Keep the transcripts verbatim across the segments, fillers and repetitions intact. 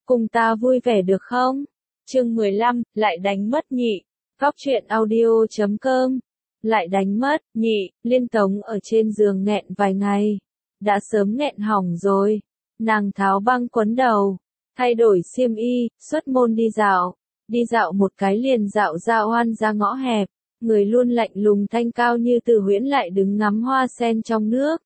cùng ta vui vẻ được không? Chương mười lăm, lại đánh mất nhị. Góc truyện audio chấm com. Lại đánh mất, nhị, Liên Tống ở trên giường nghẹn vài ngày. Đã sớm nghẹn hỏng rồi. Nàng tháo băng quấn đầu, thay đổi xiêm y, xuất môn đi dạo. Đi dạo một cái liền dạo ra oan ra ngõ hẹp. Người luôn lạnh lùng thanh cao như Từ Huyễn lại đứng ngắm hoa sen trong nước.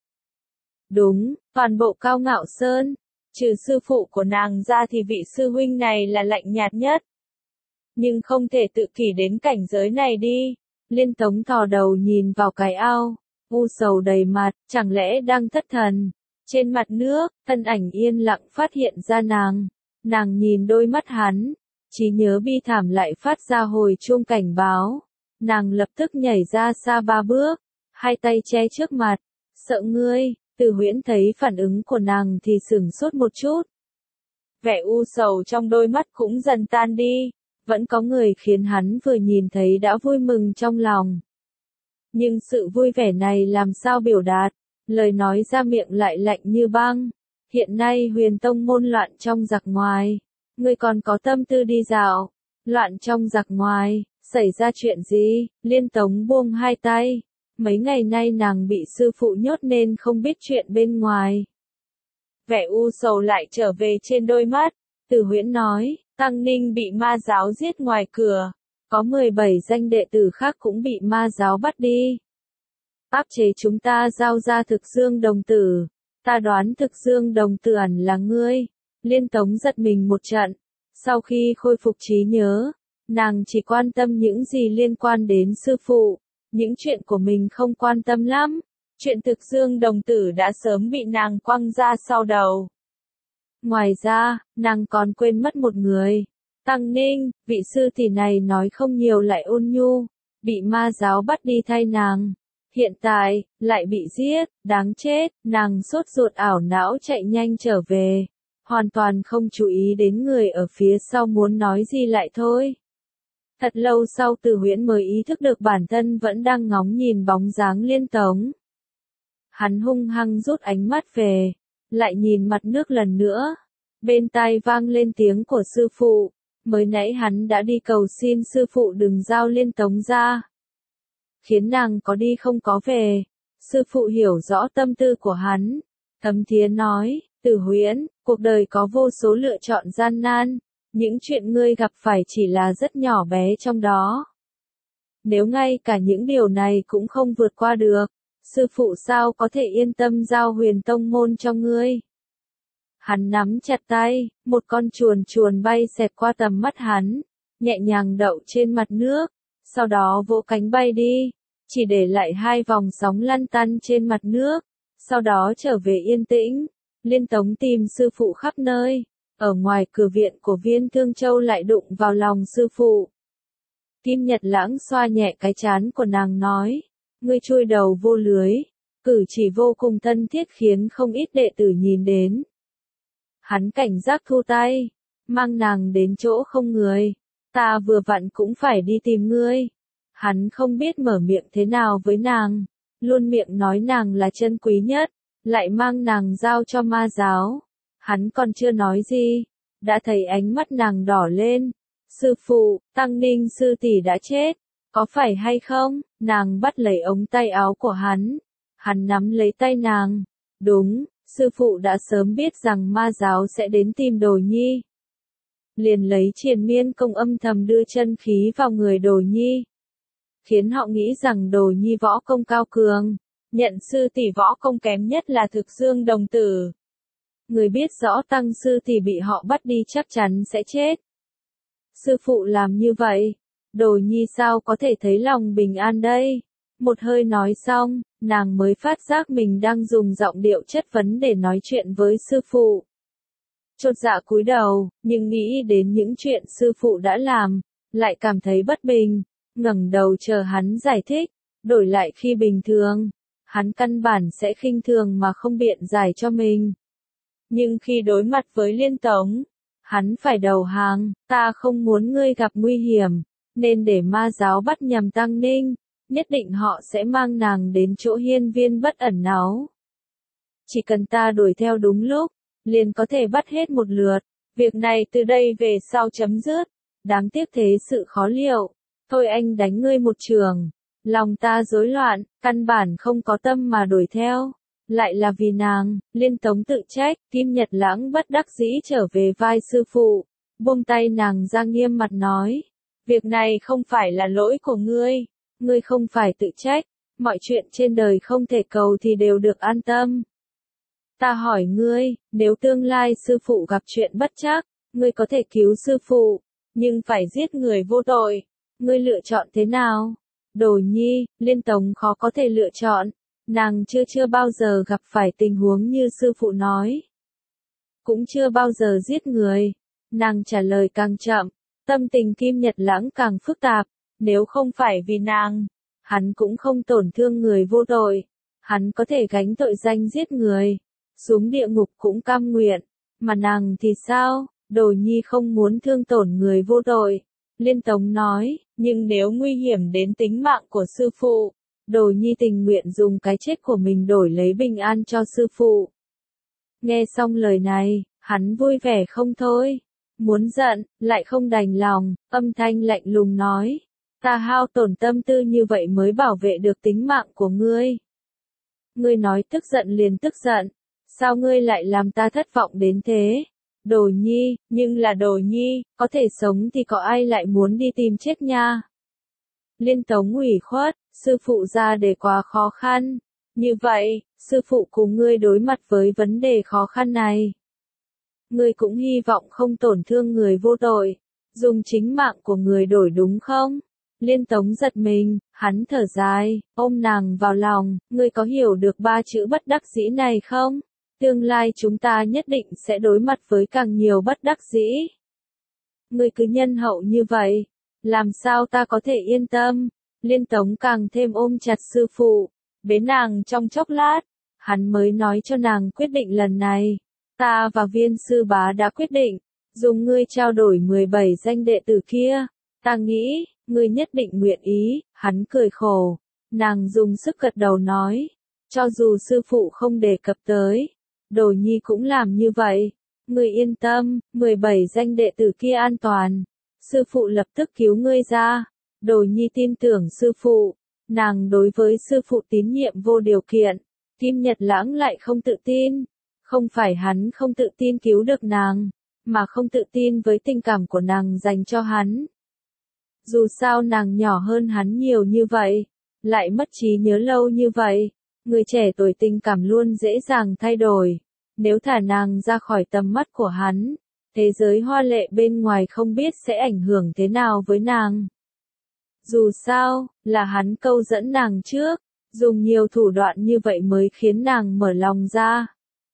Đúng, toàn bộ Cao Ngạo Sơn, trừ sư phụ của nàng ra thì vị sư huynh này là lạnh nhạt nhất. Nhưng không thể tự kỷ đến cảnh giới này đi. Liên Tống thò đầu nhìn vào cái ao, u sầu đầy mặt, chẳng lẽ đang thất thần. Trên mặt nước, thân ảnh yên lặng phát hiện ra nàng. Nàng nhìn đôi mắt hắn, trí nhớ bi thảm lại phát ra hồi chuông cảnh báo. Nàng lập tức nhảy ra xa ba bước, hai tay che trước mặt. Sợ ngươi. Từ Huyễn thấy phản ứng của nàng thì sửng sốt một chút. Vẻ u sầu trong đôi mắt cũng dần tan đi. Vẫn có người khiến hắn vừa nhìn thấy đã vui mừng trong lòng. Nhưng sự vui vẻ này làm sao biểu đạt, lời nói ra miệng lại lạnh như băng. Hiện nay Huyền Tông môn loạn trong giặc ngoài. Ngươi còn có tâm tư đi dạo. Loạn trong giặc ngoài, xảy ra chuyện gì? Liên Tống buông hai tay. Mấy ngày nay nàng bị sư phụ nhốt nên không biết chuyện bên ngoài. Vẻ u sầu lại trở về trên đôi mắt. Từ Huyễn nói, Tăng Ninh bị ma giáo giết ngoài cửa. Có mười bảy danh đệ tử khác cũng bị ma giáo bắt đi. Áp chế chúng ta giao ra Thực Dương đồng tử. Ta đoán Thực Dương đồng tử ẩn là ngươi. Liên Tống giật mình một trận. Sau khi khôi phục trí nhớ, nàng chỉ quan tâm những gì liên quan đến sư phụ. Những chuyện của mình không quan tâm lắm. Chuyện Thực Dương đồng tử đã sớm bị nàng quăng ra sau đầu. Ngoài ra, nàng còn quên mất một người. Tăng Ninh, vị sư tỷ này nói không nhiều lại ôn nhu. Bị ma giáo bắt đi thay nàng. Hiện tại, lại bị giết, đáng chết. Nàng sốt ruột ảo não chạy nhanh trở về. Hoàn toàn không chú ý đến người ở phía sau muốn nói gì lại thôi. Thật lâu sau Từ Huyễn mới ý thức được bản thân vẫn đang ngóng nhìn bóng dáng Liên Tống. Hắn hung hăng rút ánh mắt về, lại nhìn mặt nước lần nữa. Bên tai vang lên tiếng của sư phụ, mới nãy hắn đã đi cầu xin sư phụ đừng giao Liên Tống ra. Khiến nàng có đi không có về. Sư phụ hiểu rõ tâm tư của hắn. Thấm Thía nói, Từ Huyễn, cuộc đời có vô số lựa chọn gian nan. Những chuyện ngươi gặp phải chỉ là rất nhỏ bé trong đó. Nếu ngay cả những điều này cũng không vượt qua được, sư phụ sao có thể yên tâm giao Huyền Tông môn cho ngươi? Hắn nắm chặt tay, một con chuồn chuồn bay xẹt qua tầm mắt hắn, nhẹ nhàng đậu trên mặt nước, sau đó vỗ cánh bay đi, chỉ để lại hai vòng sóng lăn tăn trên mặt nước, sau đó trở về yên tĩnh. Liên Tống tìm sư phụ khắp nơi. Ở ngoài cửa viện của Viên Thương Châu lại đụng vào lòng sư phụ. Kim Nhật Lãng xoa nhẹ cái trán của nàng nói, ngươi chui đầu vô lưới, cử chỉ vô cùng thân thiết khiến không ít đệ tử nhìn đến. Hắn cảnh giác thu tay, mang nàng đến chỗ không người, ta vừa vặn cũng phải đi tìm ngươi. Hắn không biết mở miệng thế nào với nàng, luôn miệng nói nàng là chân quý nhất, lại mang nàng giao cho ma giáo. Hắn còn chưa nói gì, đã thấy ánh mắt nàng đỏ lên. Sư phụ, Tăng Ninh sư tỷ đã chết, có phải hay không? Nàng bắt lấy ống tay áo của hắn. Hắn nắm lấy tay nàng. Đúng, sư phụ đã sớm biết rằng ma giáo sẽ đến tìm Đồ Nhi. Liền lấy Triền Miên công âm thầm đưa chân khí vào người Đồ Nhi. Khiến họ nghĩ rằng Đồ Nhi võ công cao cường, nhận sư tỷ võ công kém nhất là Thực Dương đồng tử. Người biết rõ Tăng sư tỷ bị họ bắt đi chắc chắn sẽ chết. Sư phụ làm như vậy, Đồ Nhi sao có thể thấy lòng bình an đây? Một hơi nói xong, nàng mới phát giác mình đang dùng giọng điệu chất vấn để nói chuyện với sư phụ. Chột dạ cúi đầu, nhưng nghĩ đến những chuyện sư phụ đã làm, lại cảm thấy bất bình, ngẩng đầu chờ hắn giải thích. Đổi lại khi bình thường, hắn căn bản sẽ khinh thường mà không biện giải cho mình. Nhưng khi đối mặt với Liên Tống, hắn phải đầu hàng. Ta không muốn ngươi gặp nguy hiểm, nên để ma giáo bắt nhầm Tăng Ninh, nhất định họ sẽ mang nàng đến chỗ hiên viên bất ẩn náu. Chỉ cần ta đuổi theo đúng lúc, liền có thể bắt hết một lượt. Việc này từ đây về sau chấm dứt. Đáng tiếc thế sự khó liệu. Thôi anh đánh ngươi một trường. Lòng ta rối loạn, căn bản không có tâm mà đuổi theo. Lại là vì nàng, Liên Tống tự trách, Kim Nhật Lãng bất đắc dĩ trở về vai sư phụ. Buông tay nàng ra nghiêm mặt nói. Việc này không phải là lỗi của ngươi. Ngươi không phải tự trách. Mọi chuyện trên đời không thể cầu thì đều được an tâm. Ta hỏi ngươi, nếu tương lai sư phụ gặp chuyện bất trắc, ngươi có thể cứu sư phụ, nhưng phải giết người vô tội. Ngươi lựa chọn thế nào? Đồ Nhi, Liên Tống khó có thể lựa chọn. Nàng chưa chưa bao giờ gặp phải tình huống như sư phụ nói. Cũng chưa bao giờ giết người. Nàng trả lời càng chậm, tâm tình Kim Nhật Lãng càng phức tạp. Nếu không phải vì nàng, hắn cũng không tổn thương người vô tội. Hắn có thể gánh tội danh giết người. Xuống địa ngục cũng cam nguyện. Mà nàng thì sao? Đồ Nhi không muốn thương tổn người vô tội. Liên Tống nói, nhưng nếu nguy hiểm đến tính mạng của sư phụ, Đồ Nhi tình nguyện dùng cái chết của mình đổi lấy bình an cho sư phụ. Nghe xong lời này, hắn vui vẻ không thôi. Muốn giận, lại không đành lòng, âm thanh lạnh lùng nói. Ta hao tổn tâm tư như vậy mới bảo vệ được tính mạng của ngươi. Ngươi nói tức giận liền tức giận. Sao ngươi lại làm ta thất vọng đến thế? Đồ Nhi, nhưng là Đồ Nhi, có thể sống thì có ai lại muốn đi tìm chết nha? Liên Tống ủy khuất, sư phụ ra để quá khó khăn. Như vậy, sư phụ cùng ngươi đối mặt với vấn đề khó khăn này. Ngươi cũng hy vọng không tổn thương người vô tội, dùng chính mạng của người đổi đúng không? Liên Tống giật mình, hắn thở dài, ôm nàng vào lòng, ngươi có hiểu được ba chữ bất đắc dĩ này không? Tương lai chúng ta nhất định sẽ đối mặt với càng nhiều bất đắc dĩ. Ngươi cứ nhân hậu như vậy, làm sao ta có thể yên tâm? Liên Tống càng thêm ôm chặt sư phụ, bế nàng trong chốc lát, hắn mới nói cho nàng quyết định lần này. Ta và Viên sư bá đã quyết định, dùng ngươi trao đổi mười bảy danh đệ tử kia. Ta nghĩ, ngươi nhất định nguyện ý. Hắn cười khổ, nàng dùng sức gật đầu nói, cho dù sư phụ không đề cập tới, Đồ Nhi cũng làm như vậy. Ngươi yên tâm, mười bảy danh đệ tử kia an toàn. Sư phụ lập tức cứu ngươi ra. Đồ Nhi tin tưởng sư phụ. Nàng đối với sư phụ tín nhiệm vô điều kiện. Kim Nhật Lãng lại không tự tin. Không phải hắn không tự tin cứu được nàng, mà không tự tin với tình cảm của nàng dành cho hắn. Dù sao nàng nhỏ hơn hắn nhiều như vậy, lại mất trí nhớ lâu như vậy. Người trẻ tuổi tình cảm luôn dễ dàng thay đổi. Nếu thả nàng ra khỏi tầm mắt của hắn, thế giới hoa lệ bên ngoài không biết sẽ ảnh hưởng thế nào với nàng. Dù sao, là hắn câu dẫn nàng trước, dùng nhiều thủ đoạn như vậy mới khiến nàng mở lòng ra.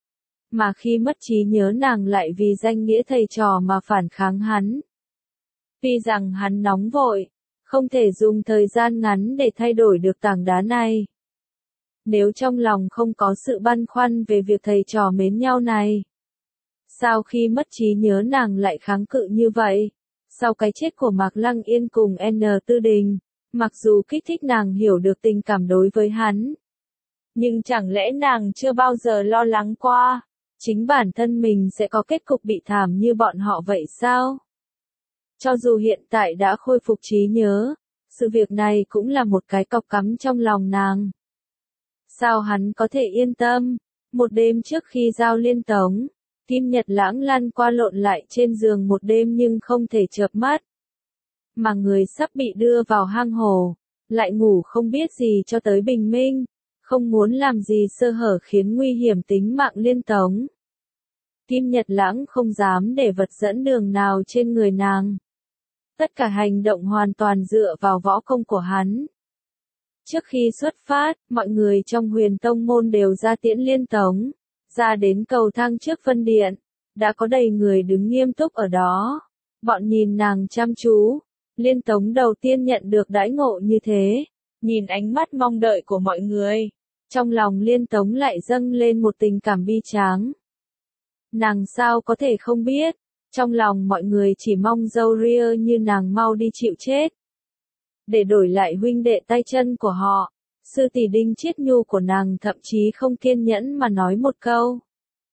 Mà khi mất trí nhớ nàng lại vì danh nghĩa thầy trò mà phản kháng hắn. Tuy rằng hắn nóng vội, không thể dùng thời gian ngắn để thay đổi được tảng đá này. Nếu trong lòng không có sự băn khoăn về việc thầy trò mến nhau này, sao khi mất trí nhớ nàng lại kháng cự như vậy? Sau cái chết của Mạc Lăng Yên cùng N Tư Đình, mặc dù kích thích nàng hiểu được tình cảm đối với hắn, nhưng chẳng lẽ nàng chưa bao giờ lo lắng qua, chính bản thân mình sẽ có kết cục bị thảm như bọn họ vậy sao? Cho dù hiện tại đã khôi phục trí nhớ, sự việc này cũng là một cái cọc cắm trong lòng nàng. Sao hắn có thể yên tâm? Một đêm trước khi giao Liên Tống, Kim Nhật Lãng lăn qua lộn lại trên giường một đêm nhưng không thể chợp mắt. Mà người sắp bị đưa vào hang hồ, lại ngủ không biết gì cho tới bình minh, không muốn làm gì sơ hở khiến nguy hiểm tính mạng Liên Tống. Kim Nhật Lãng không dám để vật dẫn đường nào trên người nàng. Tất cả hành động hoàn toàn dựa vào võ công của hắn. Trước khi xuất phát, mọi người trong Huyền Tông môn đều ra tiễn Liên Tống. Ra đến cầu thang trước phân điện, đã có đầy người đứng nghiêm túc ở đó. Bọn nhìn nàng chăm chú. Liên Tống đầu tiên nhận được đãi ngộ như thế. Nhìn ánh mắt mong đợi của mọi người, trong lòng Liên Tống lại dâng lên một tình cảm bi tráng. Nàng sao có thể không biết, trong lòng mọi người chỉ mong dâu ria như nàng mau đi chịu chết. Để đổi lại huynh đệ tay chân của họ, sư tỷ Đinh Chiết Nhu của nàng thậm chí không kiên nhẫn mà nói một câu.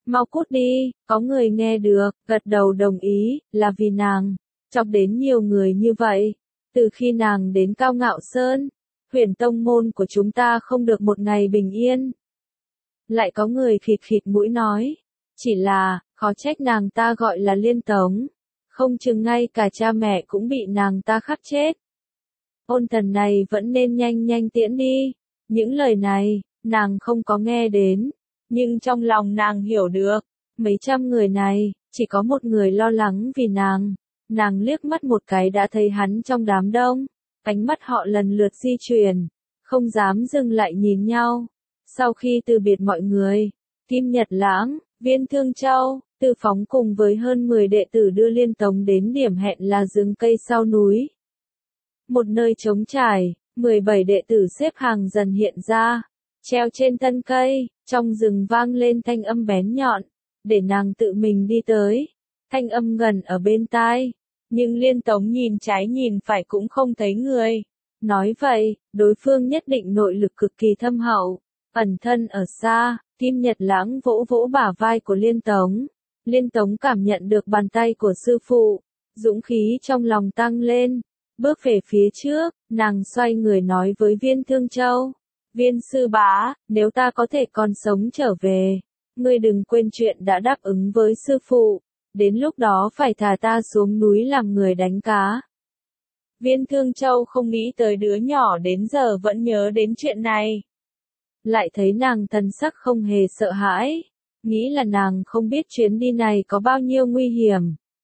mau cút đi, có người nghe được, gật đầu đồng ý, là vì nàng, chọc đến nhiều người như vậy. Từ khi nàng đến Cao Ngạo Sơn, huyền tông môn của chúng ta không được một ngày bình yên. Lại có người khịt khịt mũi nói, chỉ là, khó trách nàng ta gọi là Liên Tống, không chừng ngay cả cha mẹ cũng bị nàng ta khắc chết. Ôn Thần này vẫn nên nhanh nhanh tiễn đi. Những lời này, nàng không có nghe đến, nhưng trong lòng nàng hiểu được, mấy trăm người này, chỉ có một người lo lắng vì nàng. Nàng liếc mắt một cái đã thấy hắn trong đám đông, ánh mắt họ lần lượt di chuyển, không dám dừng lại nhìn nhau. Sau khi từ biệt mọi người, Kim Nhật Lãng, Viên Thương Châu, Tư Phóng cùng với hơn mười đệ tử đưa Liên Tống đến điểm hẹn là rừng cây sau núi. Một nơi trống trải, mười bảy đệ tử xếp hàng dần hiện ra, treo trên thân cây, trong rừng vang lên thanh âm bén nhọn, để nàng tự mình đi tới. Thanh âm gần ở bên tai, nhưng Liên Tống nhìn trái nhìn phải cũng không thấy người. Nói vậy, đối phương nhất định nội lực cực kỳ thâm hậu, ẩn thân ở xa. Kim Nhật Lãng vỗ vỗ bả vai của Liên Tống. Liên Tống cảm nhận được bàn tay của sư phụ, dũng khí trong lòng tăng lên, bước về phía trước, nàng xoay người nói với Viên Thương Châu. Viên sư bá, nếu ta có thể còn sống trở về, ngươi đừng quên chuyện đã đáp ứng với sư phụ, đến lúc đó phải thả ta xuống núi làm người đánh cá. Viên Thương Châu không nghĩ tới đứa nhỏ đến giờ vẫn nhớ đến chuyện này. Lại thấy nàng thần sắc không hề sợ hãi, nghĩ là nàng không biết chuyến đi này có bao nhiêu nguy hiểm.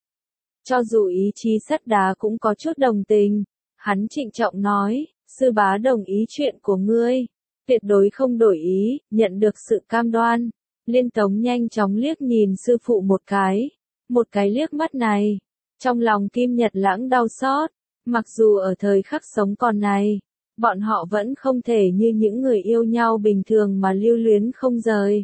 Cho dù ý chí sắt đá cũng có chút đồng tình, hắn trịnh trọng nói, sư bá đồng ý chuyện của ngươi, tuyệt đối không đổi ý, nhận được sự cam đoan. Liên Tống nhanh chóng liếc nhìn sư phụ một cái, một cái liếc mắt này, trong lòng Kim Nhật Lãng đau xót, mặc dù ở thời khắc sống còn này, bọn họ vẫn không thể như những người yêu nhau bình thường mà lưu luyến không rời.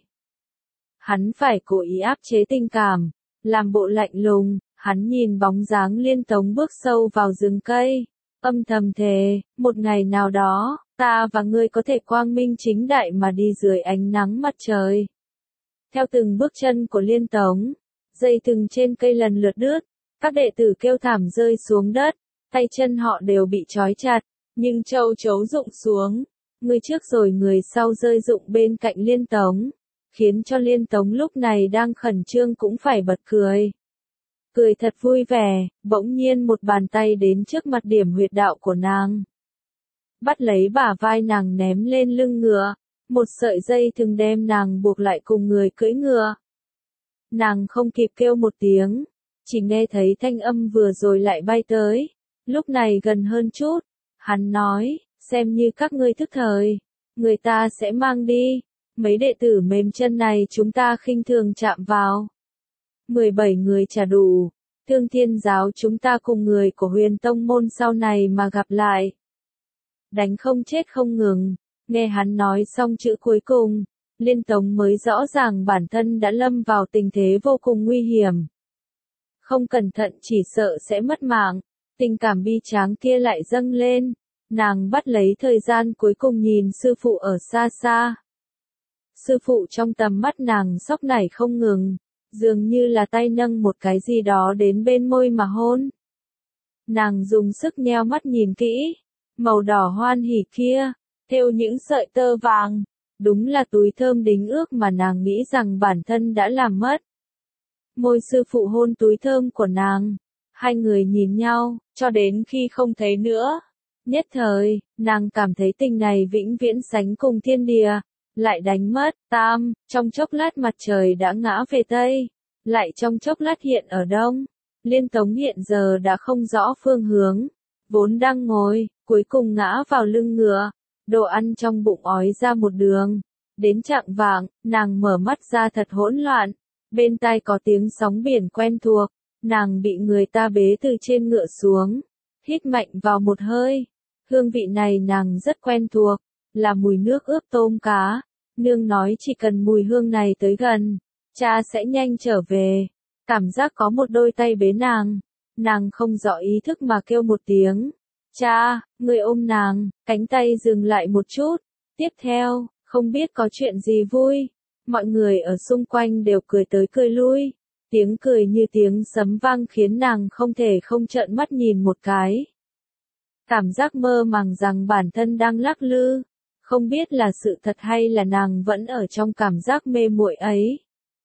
Hắn phải cố ý áp chế tình cảm, làm bộ lạnh lùng, hắn nhìn bóng dáng Liên Tống bước sâu vào rừng cây, âm thầm thề, một ngày nào đó, ta và ngươi có thể quang minh chính đại mà đi dưới ánh nắng mặt trời. Theo từng bước chân của Liên Tống, dây thừng trên cây lần lượt đứt, các đệ tử kêu thảm rơi xuống đất, tay chân họ đều bị trói chặt, nhưng châu chấu rụng xuống, người trước rồi người sau rơi rụng bên cạnh Liên Tống, khiến cho Liên Tống lúc này đang khẩn trương cũng phải bật cười. Cười thật vui vẻ, bỗng nhiên một bàn tay đến trước mặt điểm huyệt đạo của nàng. Bắt lấy bả vai nàng ném lên lưng ngựa, một sợi dây thừng đem nàng buộc lại cùng người cưỡi ngựa. Nàng không kịp kêu một tiếng, chỉ nghe thấy thanh âm vừa rồi lại bay tới, lúc này gần hơn chút, hắn nói, xem như các ngươi thức thời, người ta sẽ mang đi, mấy đệ tử mềm chân này chúng ta khinh thường chạm vào. mười bảy người trả đủ, Thương Thiên giáo chúng ta cùng người của Huyền Tông môn sau này mà gặp lại. Đánh không chết không ngừng, nghe hắn nói xong chữ cuối cùng, Liên Tống mới rõ ràng bản thân đã lâm vào tình thế vô cùng nguy hiểm. Không cẩn thận chỉ sợ sẽ mất mạng, tình cảm bi tráng kia lại dâng lên, nàng bắt lấy thời gian cuối cùng nhìn sư phụ ở xa xa. Sư phụ trong tầm mắt nàng sóc nảy không ngừng, dường như là tay nâng một cái gì đó đến bên môi mà hôn. Nàng dùng sức nheo mắt nhìn kỹ, màu đỏ hoan hỉ kia, thêu những sợi tơ vàng, đúng là túi thơm đính ước mà nàng nghĩ rằng bản thân đã làm mất. Môi sư phụ hôn túi thơm của nàng, hai người nhìn nhau, cho đến khi không thấy nữa. Nhất thời, nàng cảm thấy tình này vĩnh viễn sánh cùng thiên địa, lại đánh mất, tam, trong chốc lát mặt trời đã ngã về Tây, lại trong chốc lát hiện ở Đông. Liên Tống hiện giờ đã không rõ phương hướng, vốn đang ngồi, cuối cùng ngã vào lưng ngựa, đồ ăn trong bụng ói ra một đường. Đến chạng vạng, nàng mở mắt ra thật hỗn loạn, bên tai có tiếng sóng biển quen thuộc, nàng bị người ta bế từ trên ngựa xuống, hít mạnh vào một hơi, hương vị này nàng rất quen thuộc, là mùi nước ướp tôm cá, nương nói chỉ cần mùi hương này tới gần, cha sẽ nhanh trở về, cảm giác có một đôi tay bế nàng, nàng không rõ ý thức mà kêu một tiếng, cha, người ôm nàng, cánh tay dừng lại một chút, tiếp theo, không biết có chuyện gì vui, Mọi người ở xung quanh đều cười tới cười lui. Tiếng cười như tiếng sấm vang khiến nàng không thể không trợn mắt nhìn một cái. Cảm giác mơ màng rằng bản thân đang lắc lư. Không biết là sự thật hay là nàng vẫn ở trong cảm giác mê muội ấy.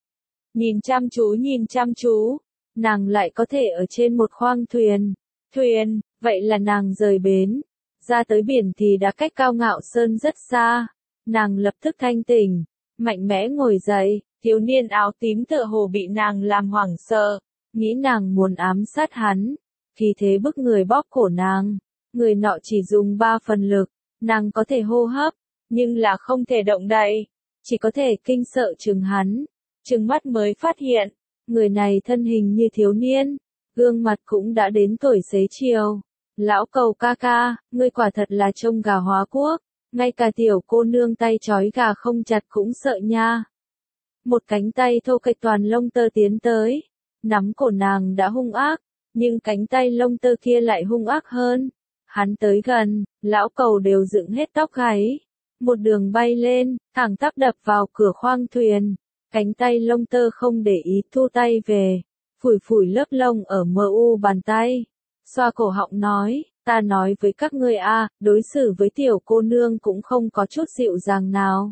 Nhìn chăm chú nhìn chăm chú, nàng lại có thể ở trên một khoang thuyền. Thuyền, vậy là nàng rời bến. Ra tới biển thì đã cách Cao Ngạo Sơn rất xa. Nàng lập tức thanh tỉnh, mạnh mẽ ngồi dậy, thiếu niên áo tím tựa hồ bị nàng làm hoảng sợ, nghĩ nàng muốn ám sát hắn. Khi thế bức người bóp cổ nàng, người nọ chỉ dùng ba phần lực, nàng có thể hô hấp, nhưng là không thể động đậy, chỉ có thể kinh sợ chừng hắn. Trừng mắt mới phát hiện, người này thân hình như thiếu niên, gương mặt cũng đã đến tuổi xế chiều. Lão Cầu ca ca, ngươi quả thật là trông gà hóa quốc, ngay cả tiểu cô nương tay trói gà không chặt cũng sợ nha. Một cánh tay thô kệch toàn lông tơ tiến tới, nắm cổ nàng đã hung ác, nhưng cánh tay lông tơ kia lại hung ác hơn. Hắn tới gần, lão Cầu đều dựng hết tóc gáy, một đường bay lên, thẳng tắp đập vào cửa khoang thuyền. Cánh tay lông tơ không để ý thu tay về, phủi phủi lớp lông ở mờ u bàn tay, xoa cổ họng nói, ta nói với các ngươi a, đối xử với tiểu cô nương cũng không có chút dịu dàng nào.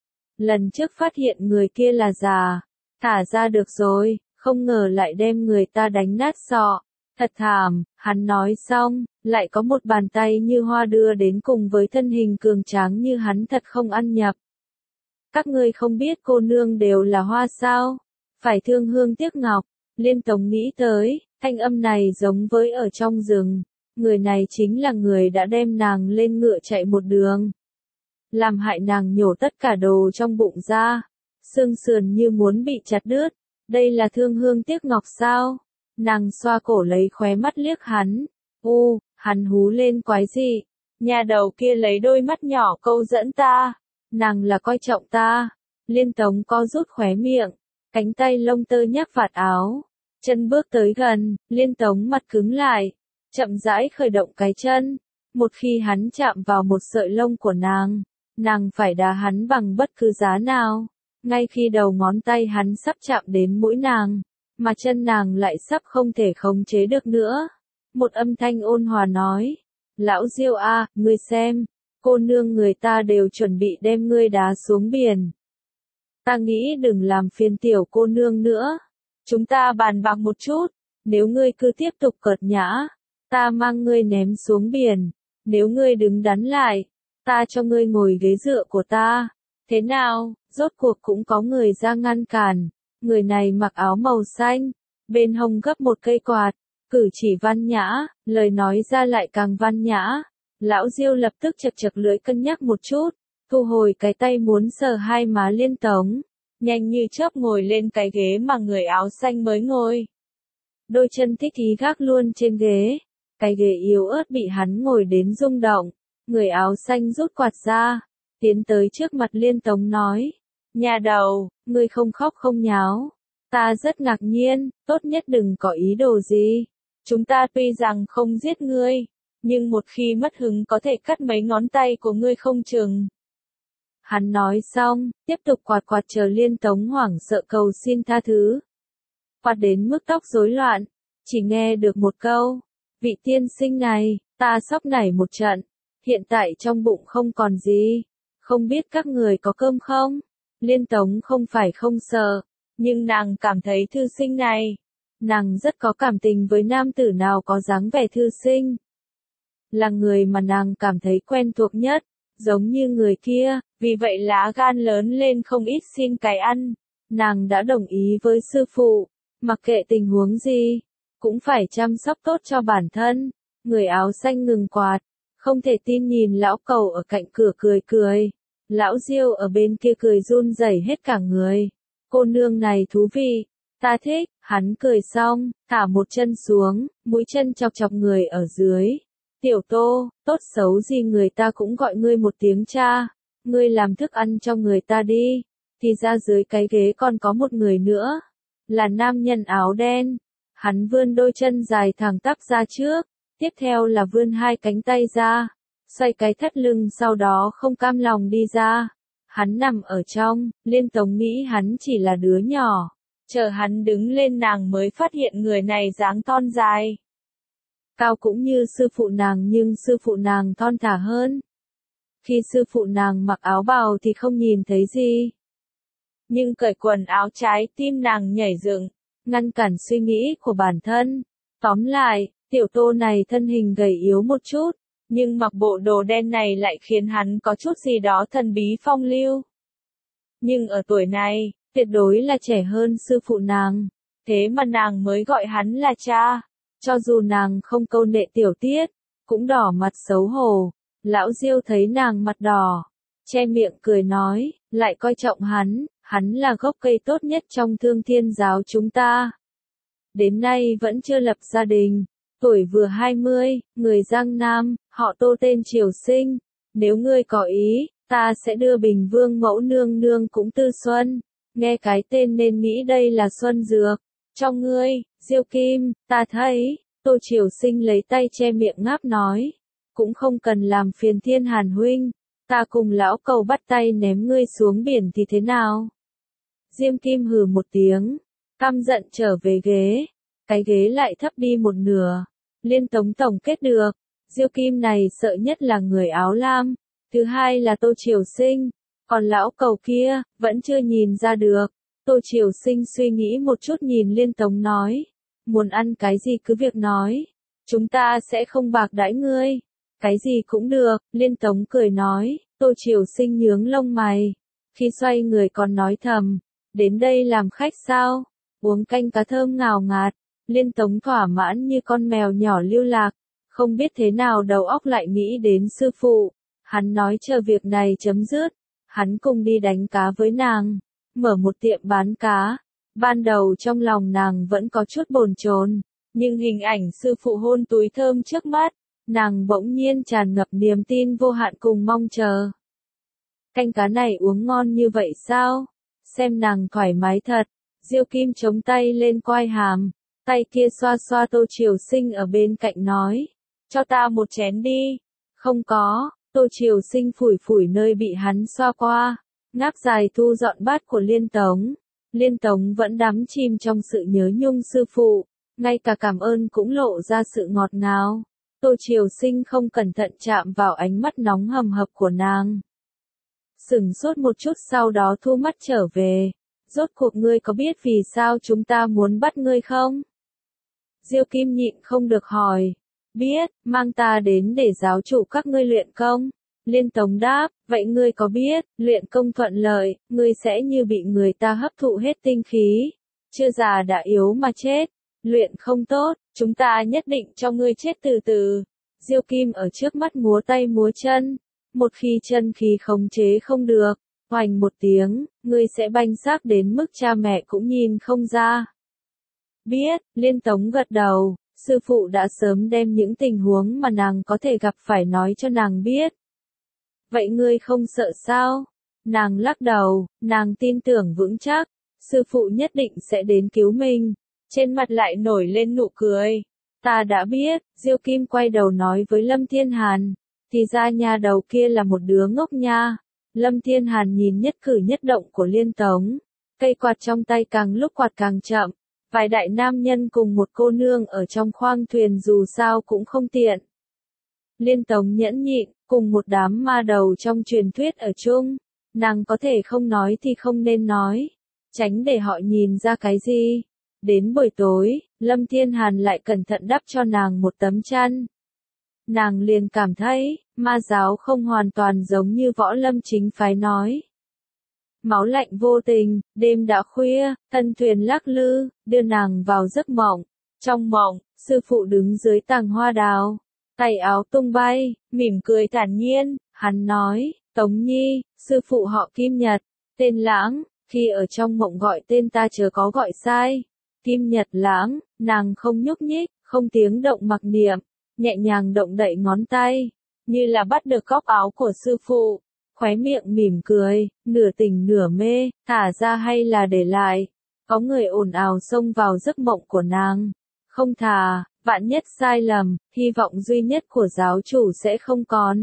Lần trước phát hiện người kia là già, thả ra được rồi, không ngờ lại đem người ta đánh nát sọ, thật thảm. Hắn nói xong, lại có một bàn tay như hoa đưa đến cùng với thân hình cường tráng như hắn thật không ăn nhập. Các ngươi không biết cô nương đều là hoa sao? Phải thương hương tiếc ngọc. Liên Tống nghĩ tới, thanh âm này giống với ở trong rừng. Người này chính là người đã đem nàng lên ngựa chạy một đường. Làm hại nàng nhổ tất cả đồ trong bụng ra. Xương sườn như muốn bị chặt đứt. Đây là thương hương tiếc ngọc sao? Nàng xoa cổ lấy khóe mắt liếc hắn. U, hắn hú lên quái dị. Nhà đầu kia lấy đôi mắt nhỏ câu dẫn ta. Nàng là coi trọng ta. Liên Tống co rút khóe miệng, cánh tay lông tơ nhắc vạt áo, chân bước tới gần. Liên Tống mặt cứng lại, chậm rãi khởi động cái chân. Một khi hắn chạm vào một sợi lông của nàng, nàng phải đá hắn bằng bất cứ giá nào. Ngay khi đầu ngón tay hắn sắp chạm đến mũi nàng, mà chân nàng lại sắp không thể khống chế được nữa. Một âm thanh ôn hòa nói, lão Diêu a, ngươi xem. Cô nương người ta đều chuẩn bị đem ngươi đá xuống biển. Ta nghĩ đừng làm phiền tiểu cô nương nữa. Chúng ta bàn bạc một chút. Nếu ngươi cứ tiếp tục cợt nhã, ta mang ngươi ném xuống biển. Nếu ngươi đứng đắn lại, ta cho ngươi ngồi ghế dựa của ta. Thế nào? Rốt cuộc cũng có người ra ngăn cản. Người này mặc áo màu xanh, bên hông gấp một cây quạt, cử chỉ văn nhã, lời nói ra lại càng văn nhã. Lão Diêu lập tức chật chật lưỡi cân nhắc một chút, thu hồi cái tay muốn sờ hai má Liên Tống, nhanh như chớp ngồi lên cái ghế mà người áo xanh mới ngồi. Đôi chân thích ý gác luôn trên ghế, cái ghế yếu ớt bị hắn ngồi đến rung động. Người áo xanh rút quạt ra, tiến tới trước mặt Liên Tống nói, nhà đầu, ngươi không khóc không nháo. Ta rất ngạc nhiên, tốt nhất đừng có ý đồ gì. Chúng ta tuy rằng không giết ngươi, nhưng một khi mất hứng có thể cắt mấy ngón tay của ngươi không chừng. Hắn nói xong, tiếp tục quạt quạt chờ Liên Tống hoảng sợ cầu xin tha thứ. Quạt đến mức tóc rối loạn, chỉ nghe được một câu, vị tiên sinh này, ta sốc nảy một trận, hiện tại trong bụng không còn gì, không biết các người có cơm không? Liên Tống không phải không sợ, nhưng nàng cảm thấy thư sinh này, nàng rất có cảm tình với nam tử nào có dáng vẻ thư sinh. Là người mà nàng cảm thấy quen thuộc nhất, giống như người kia, vì vậy lá gan lớn lên không ít xin cái ăn. Nàng đã đồng ý với sư phụ, mặc kệ tình huống gì, cũng phải chăm sóc tốt cho bản thân. Người áo xanh ngừng quạt, không thể tin nhìn lão Cầu ở cạnh cửa cười cười. Lão Diêu ở bên kia cười run rẩy hết cả người. Cô nương này thú vị, ta thích. Hắn cười xong, thả một chân xuống, mũi chân chọc chọc người ở dưới. Tiểu Tô, tốt xấu gì người ta cũng gọi ngươi một tiếng cha. Ngươi làm thức ăn cho người ta đi. Thì ra dưới cái ghế còn có một người nữa. Là nam nhân áo đen. Hắn vươn đôi chân dài thẳng tắp ra trước. Tiếp theo là vươn hai cánh tay ra. Xoay cái thắt lưng sau đó không cam lòng đi ra. Hắn nằm ở trong, Liên Tống nghĩ hắn chỉ là đứa nhỏ. Chờ hắn đứng lên nàng mới phát hiện người này dáng thon dài. Cao cũng như sư phụ nàng nhưng sư phụ nàng thon thả hơn. Khi sư phụ nàng mặc áo bào thì không nhìn thấy gì. Nhưng cởi quần áo trái tim nàng nhảy dựng, ngăn cản suy nghĩ của bản thân. Tóm lại, tiểu Tô này thân hình gầy yếu một chút, nhưng mặc bộ đồ đen này lại khiến hắn có chút gì đó thần bí phong lưu. Nhưng ở tuổi này, tuyệt đối là trẻ hơn sư phụ nàng, thế mà nàng mới gọi hắn là cha. Cho dù nàng không câu nệ tiểu tiết, cũng đỏ mặt xấu hổ. Lão Diêu thấy nàng mặt đỏ, che miệng cười nói, lại coi trọng hắn, hắn là gốc cây tốt nhất trong Thương Thiên giáo chúng ta. Đến nay vẫn chưa lập gia đình, tuổi vừa hai mươi, người Giang Nam, họ Tô tên Triều Sinh. Nếu ngươi có ý, ta sẽ đưa Bình Vương mẫu nương nương cũng Tư Xuân. Nghe cái tên nên nghĩ đây là Xuân Dược. Trong ngươi, Diêu Kim, ta thấy, Tô Triều Sinh lấy tay che miệng ngáp nói. Cũng không cần làm phiền Thiên Hàn huynh, ta cùng lão cầu bắt tay ném ngươi xuống biển thì thế nào? Diêm Kim hừ một tiếng, căm giận trở về ghế, cái ghế lại thấp đi một nửa. Liên Tống tổng kết được, Diêu Kim này sợ nhất là người áo lam, thứ hai là Tô Triều Sinh, còn lão cầu kia, vẫn chưa nhìn ra được. Tô Triều Sinh suy nghĩ một chút nhìn Liên Tống nói, muốn ăn cái gì cứ việc nói, chúng ta sẽ không bạc đãi ngươi. Cái gì cũng được, Liên Tống cười nói, Tô Triều Sinh nhướng lông mày. Khi xoay người còn nói thầm, đến đây làm khách sao? Uống canh cá thơm ngào ngạt. Liên Tống thỏa mãn như con mèo nhỏ lưu lạc, không biết thế nào đầu óc lại nghĩ đến sư phụ. Hắn nói chờ việc này chấm dứt, hắn cùng đi đánh cá với nàng, mở một tiệm bán cá. Ban đầu trong lòng nàng vẫn có chút bồn chồn, nhưng hình ảnh sư phụ hôn túi thơm trước mắt, nàng bỗng nhiên tràn ngập niềm tin vô hạn cùng mong chờ. Canh cá này uống ngon như vậy sao? Xem nàng thoải mái thật. Diêu Kim chống tay lên quai hàm, tay kia xoa xoa Tô Triều Sinh ở bên cạnh nói, cho ta một chén đi. Không có, Tô Triều Sinh phủi phủi nơi bị hắn xoa qua, ngáp dài thu dọn bát của Liên Tống. Liên Tống vẫn đắm chìm trong sự nhớ nhung sư phụ, ngay cả cảm ơn cũng lộ ra sự ngọt ngào. Tô Triều Sinh không cẩn thận chạm vào ánh mắt nóng hầm hập của nàng. Sửng sốt một chút sau đó thu mắt trở về. Rốt cuộc ngươi có biết vì sao chúng ta muốn bắt ngươi không? Diêu Kim nhịn không được hỏi. Biết, mang ta đến để giáo chủ các ngươi luyện công. Liên Tống đáp, vậy ngươi có biết, luyện công thuận lợi, ngươi sẽ như bị người ta hấp thụ hết tinh khí. Chưa già đã yếu mà chết. Luyện không tốt, chúng ta nhất định cho ngươi chết từ từ. Diêu Kim ở trước mắt múa tay múa chân. Một khi chân khí khống chế không được, hoành một tiếng, ngươi sẽ banh xác đến mức cha mẹ cũng nhìn không ra. Biết, Liên Tống gật đầu, sư phụ đã sớm đem những tình huống mà nàng có thể gặp phải nói cho nàng biết. Vậy ngươi không sợ sao? Nàng lắc đầu, nàng tin tưởng vững chắc, sư phụ nhất định sẽ đến cứu mình. Trên mặt lại nổi lên nụ cười. Ta đã biết, Diêu Kim quay đầu nói với Lâm Thiên Hàn. Thì ra nhà đầu kia là một đứa ngốc nha. Lâm Thiên Hàn nhìn nhất cử nhất động của Liên Tống. Cây quạt trong tay càng lúc quạt càng chậm. Vài đại nam nhân cùng một cô nương ở trong khoang thuyền dù sao cũng không tiện. Liên Tống nhẫn nhịn, cùng một đám ma đầu trong truyền thuyết ở chung. Nàng có thể không nói thì không nên nói. Tránh để họ nhìn ra cái gì. Đến buổi tối, Lâm Thiên Hàn lại cẩn thận đắp cho nàng một tấm chăn. Nàng liền cảm thấy, ma giáo không hoàn toàn giống như võ lâm chính phái nói. Máu lạnh vô tình, đêm đã khuya, thân thuyền lắc lư, đưa nàng vào giấc mộng. Trong mộng, sư phụ đứng dưới tàng hoa đào, tay áo tung bay, mỉm cười thản nhiên, hắn nói, Tống Nhi, sư phụ họ Kim Nhật, tên Lãng, khi ở trong mộng gọi tên ta chớ có gọi sai. Kim Nhật Lãng, nàng không nhúc nhích, không tiếng động mặc niệm, nhẹ nhàng động đậy ngón tay, như là bắt được góc áo của sư phụ, khóe miệng mỉm cười, nửa tỉnh nửa mê, thả ra hay là để lại. Có người ồn ào xông vào giấc mộng của nàng. Không thà, vạn nhất sai lầm, hy vọng duy nhất của giáo chủ sẽ không còn.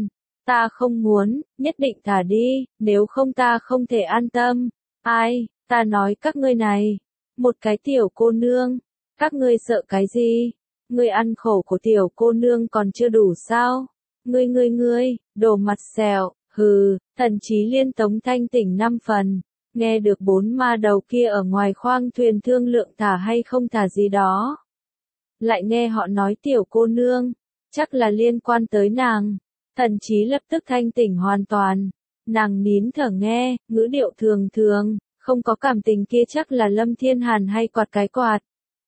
Ta không muốn, nhất định thả đi, nếu không ta không thể an tâm. Ai, ta nói các ngươi này, một cái tiểu cô nương, các ngươi sợ cái gì? Ngươi ăn khổ của tiểu cô nương còn chưa đủ sao? Ngươi ngươi ngươi, đồ mặt sẹo, hừ, thần chí Liên Tống thanh tỉnh năm phần, nghe được bốn ma đầu kia ở ngoài khoang thuyền thương lượng thả hay không thả gì đó. Lại nghe họ nói tiểu cô nương, chắc là liên quan tới nàng. Thần chí lập tức thanh tỉnh hoàn toàn, nàng nín thở nghe, ngữ điệu thường thường, không có cảm tình kia chắc là Lâm Thiên Hàn hay quạt cái quạt.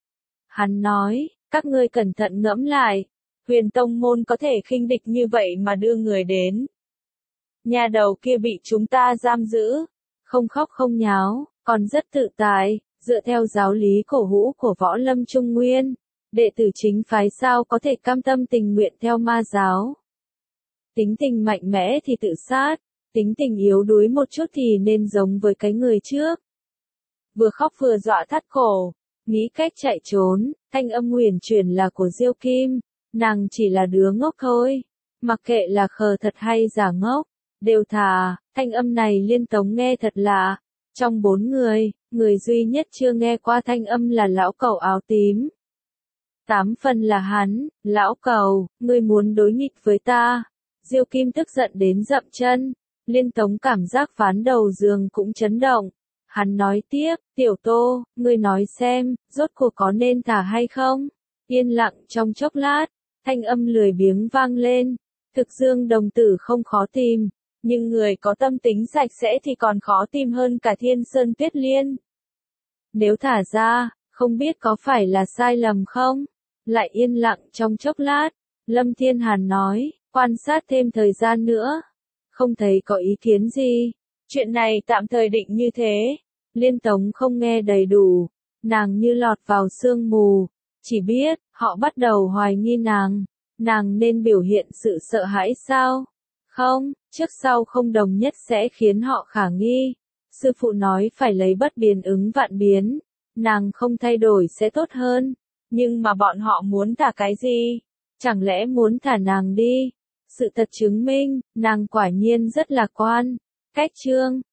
Hắn nói, các ngươi cẩn thận ngẫm lại, Huyền tông môn có thể khinh địch như vậy mà đưa người đến. Nhà đầu kia bị chúng ta giam giữ, không khóc không nháo, còn rất tự tại, dựa theo giáo lý cổ hũ của Võ Lâm Trung Nguyên, đệ tử chính phái sao có thể cam tâm tình nguyện theo ma giáo. Tính tình mạnh mẽ thì tự sát, tính tình yếu đuối một chút thì nên giống với cái người trước. Vừa khóc vừa dọa thắt cổ, nghĩ cách chạy trốn, thanh âm huyền chuyển là của Diêu Kim, nàng chỉ là đứa ngốc thôi, mặc kệ là khờ thật hay giả ngốc, đều thà, thanh âm này Liên Tống nghe thật lạ. Trong bốn người, người duy nhất chưa nghe qua thanh âm là lão cẩu áo tím. Tám phần là hắn, lão cẩu, ngươi muốn đối nghịch với ta. Diêu Kim tức giận đến dậm chân, Liên Tống cảm giác ván đầu giường cũng chấn động. Hắn nói tiếp, tiểu Tô, ngươi nói xem, rốt cuộc có nên thả hay không? Yên lặng trong chốc lát, thanh âm lười biếng vang lên. Thực Dương đồng tử không khó tìm, nhưng người có tâm tính sạch sẽ thì còn khó tìm hơn cả Thiên Sơn Tuyết Liên. Nếu thả ra, không biết có phải là sai lầm không? Lại yên lặng trong chốc lát, Lâm Thiên Hàn nói, quan sát thêm thời gian nữa. Không thấy có ý kiến gì. Chuyện này tạm thời định như thế. Liên Tống không nghe đầy đủ. Nàng như lọt vào sương mù. Chỉ biết, họ bắt đầu hoài nghi nàng. Nàng nên biểu hiện sự sợ hãi sao? Không, trước sau không đồng nhất sẽ khiến họ khả nghi. Sư phụ nói phải lấy bất biến ứng vạn biến. Nàng không thay đổi sẽ tốt hơn. Nhưng mà bọn họ muốn thả cái gì? Chẳng lẽ muốn thả nàng đi? Sự thật chứng minh, nàng quả nhiên rất lạc quan. Cách chương